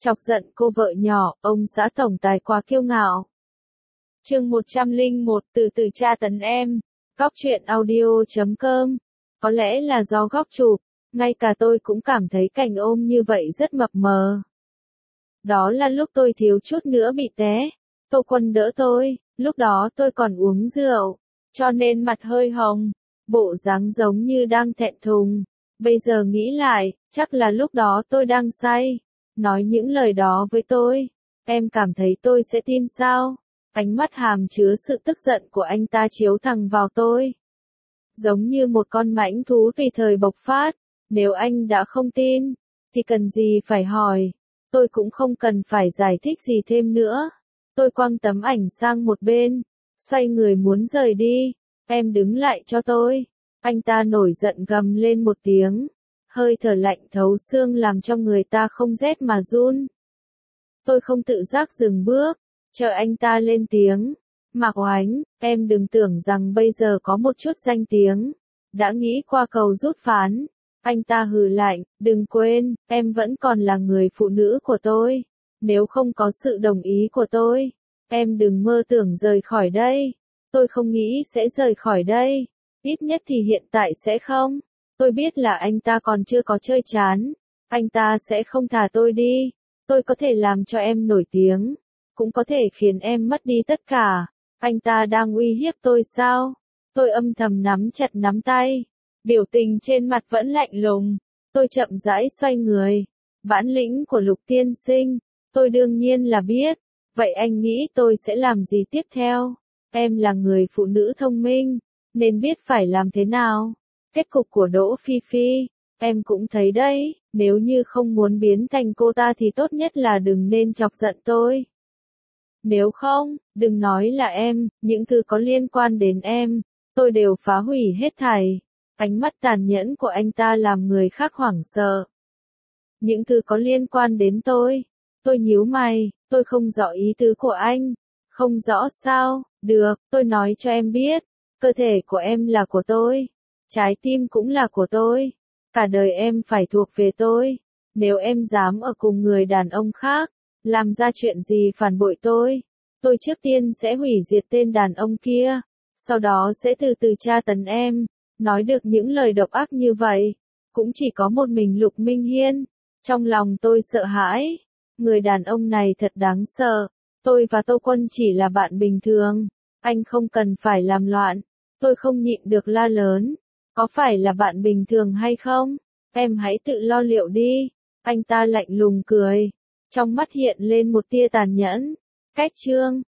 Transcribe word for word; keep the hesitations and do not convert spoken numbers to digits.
Chọc giận cô vợ nhỏ, ông xã tổng tài quá kiêu ngạo. Chương một trăm lẻ một, từ từ tra tấn em. Góc truyện audio chấm com. Có lẽ là do góc chụp, ngay cả tôi cũng cảm thấy cảnh ôm như vậy rất mập mờ. Đó là lúc tôi thiếu chút nữa bị té. Tô Quân đỡ tôi, lúc đó tôi còn uống rượu, cho nên mặt hơi hồng, bộ dáng giống như đang thẹn thùng. Bây giờ nghĩ lại, chắc là lúc đó tôi đang say. Nói những lời đó với tôi, em cảm thấy tôi sẽ tin sao? Ánh mắt hàm chứa sự tức giận của anh ta chiếu thẳng vào tôi. Giống như một con mãnh thú tùy thời bộc phát, nếu anh đã không tin, thì cần gì phải hỏi, tôi cũng không cần phải giải thích gì thêm nữa. Tôi quăng tấm ảnh sang một bên, xoay người muốn rời đi, em đứng lại cho tôi. Anh ta nổi giận gầm lên một tiếng. Hơi thở lạnh thấu xương làm cho người ta không rét mà run. Tôi không tự giác dừng bước, chờ anh ta lên tiếng. Mạc Oánh, em đừng tưởng rằng bây giờ có một chút danh tiếng, đã nghĩ qua cầu rút ván. Anh ta hừ lạnh, đừng quên, em vẫn còn là người phụ nữ của tôi. Nếu không có sự đồng ý của tôi, em đừng mơ tưởng rời khỏi đây. Tôi không nghĩ sẽ rời khỏi đây, ít nhất thì hiện tại sẽ không. Tôi biết là anh ta còn chưa có chơi chán, anh ta sẽ không thả tôi đi. Tôi có thể làm cho em nổi tiếng, cũng có thể khiến em mất đi tất cả. Anh ta đang uy hiếp tôi sao? Tôi âm thầm nắm chặt nắm tay, biểu tình trên mặt vẫn lạnh lùng. Tôi chậm rãi xoay người. Bản lĩnh của Lục tiên sinh, tôi đương nhiên là biết. Vậy anh nghĩ tôi sẽ làm gì tiếp theo? Em là người phụ nữ thông minh, nên biết phải làm thế nào. Kết cục của Đỗ Phi Phi, em cũng thấy đấy, nếu như không muốn biến thành cô ta thì tốt nhất là đừng nên chọc giận tôi. Nếu không, đừng nói là em, những thứ có liên quan đến em, tôi đều phá hủy hết thảy. Ánh mắt tàn nhẫn của anh ta làm người khác hoảng sợ. Những thứ có liên quan đến tôi, tôi nhíu mày, tôi không rõ ý tứ của anh. Không rõ sao, được, tôi nói cho em biết, cơ thể của em là của tôi. Trái tim cũng là của tôi. Cả đời em phải thuộc về tôi. Nếu em dám ở cùng người đàn ông khác, làm ra chuyện gì phản bội tôi, tôi trước tiên sẽ hủy diệt tên đàn ông kia, sau đó sẽ từ từ tra tấn em. Nói được những lời độc ác như vậy, cũng chỉ có một mình Lục Minh Hiên. Trong lòng tôi sợ hãi. Người đàn ông này thật đáng sợ. Tôi và Tô Quân chỉ là bạn bình thường. Anh không cần phải làm loạn. Tôi không nhịn được la lớn. Có phải là bạn bình thường hay không? Em hãy tự lo liệu đi. Anh ta lạnh lùng cười. Trong mắt hiện lên một tia tàn nhẫn. Cách chương